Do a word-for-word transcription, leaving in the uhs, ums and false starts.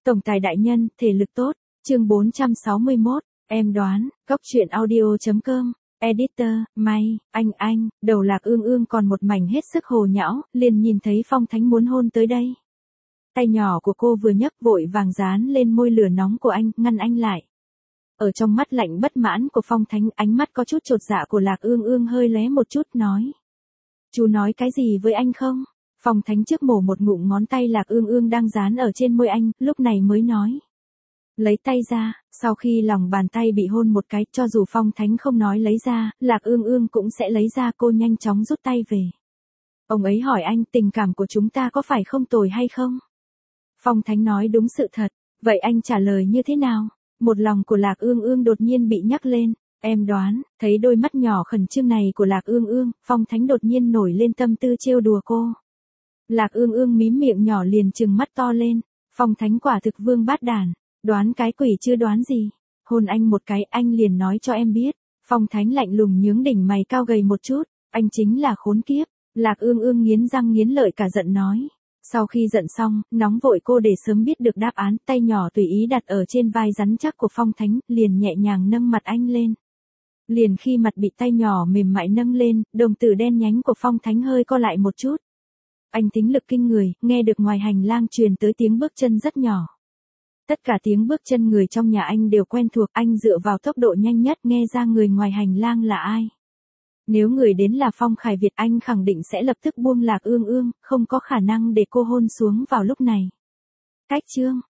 Tổng tài đại nhân, thể lực tốt. Chương bốn trăm sáu mươi mốt, em đoán, góc truyện audio chấm com. Editor, May, anh anh, đầu Lạc Ương Ương còn một mảnh hết sức hồ nhão, liền nhìn thấy Phong Thánh muốn hôn tới đây. Tay nhỏ của cô vừa nhấc vội vàng dán lên môi lửa nóng của anh, ngăn anh lại. Ở trong mắt lạnh bất mãn của Phong Thánh, ánh mắt có chút chột dạ của Lạc Ương Ương hơi lóe một chút nói. Chú nói cái gì với anh không? Phong Thánh trước mổ một ngụm ngón tay Lạc Ương Ương đang dán ở trên môi anh, lúc này mới nói. Lấy tay ra, sau khi lòng bàn tay bị hôn một cái, cho dù Phong Thánh không nói lấy ra, Lạc Ương Ương cũng sẽ lấy ra, cô nhanh chóng rút tay về. Ông ấy hỏi anh tình cảm của chúng ta có phải không tồi hay không? Phong Thánh nói đúng sự thật, vậy anh trả lời như thế nào? Một lòng của Lạc Ương Ương đột nhiên bị nhắc lên, em đoán, thấy đôi mắt nhỏ khẩn trương này của Lạc Ương Ương, Phong Thánh đột nhiên nổi lên tâm tư trêu đùa cô. Lạc Ương Ương mím miệng nhỏ liền trừng mắt to lên, Phong Thánh quả thực vương bát đản, đoán cái quỷ chưa đoán gì, hôn anh một cái anh liền nói cho em biết. Phong Thánh lạnh lùng nhướng đỉnh mày cao gầy một chút, anh chính là khốn kiếp. Lạc Ương Ương nghiến răng nghiến lợi cả giận nói. Sau khi giận xong, nóng vội cô để sớm biết được đáp án, tay nhỏ tùy ý đặt ở trên vai rắn chắc của Phong Thánh, liền nhẹ nhàng nâng mặt anh lên. Liền khi mặt bị tay nhỏ mềm mại nâng lên, đồng tử đen nhánh của Phong Thánh hơi co lại một chút. Anh tính lực kinh người, nghe được ngoài hành lang truyền tới tiếng bước chân rất nhỏ. Tất cả tiếng bước chân người trong nhà anh đều quen thuộc, anh dựa vào tốc độ nhanh nhất nghe ra người ngoài hành lang là ai. Nếu người đến là Phong Khải Việt anh khẳng định sẽ lập tức buông Lạc Ương Ương, không có khả năng để cô hôn xuống vào lúc này. Cách chương,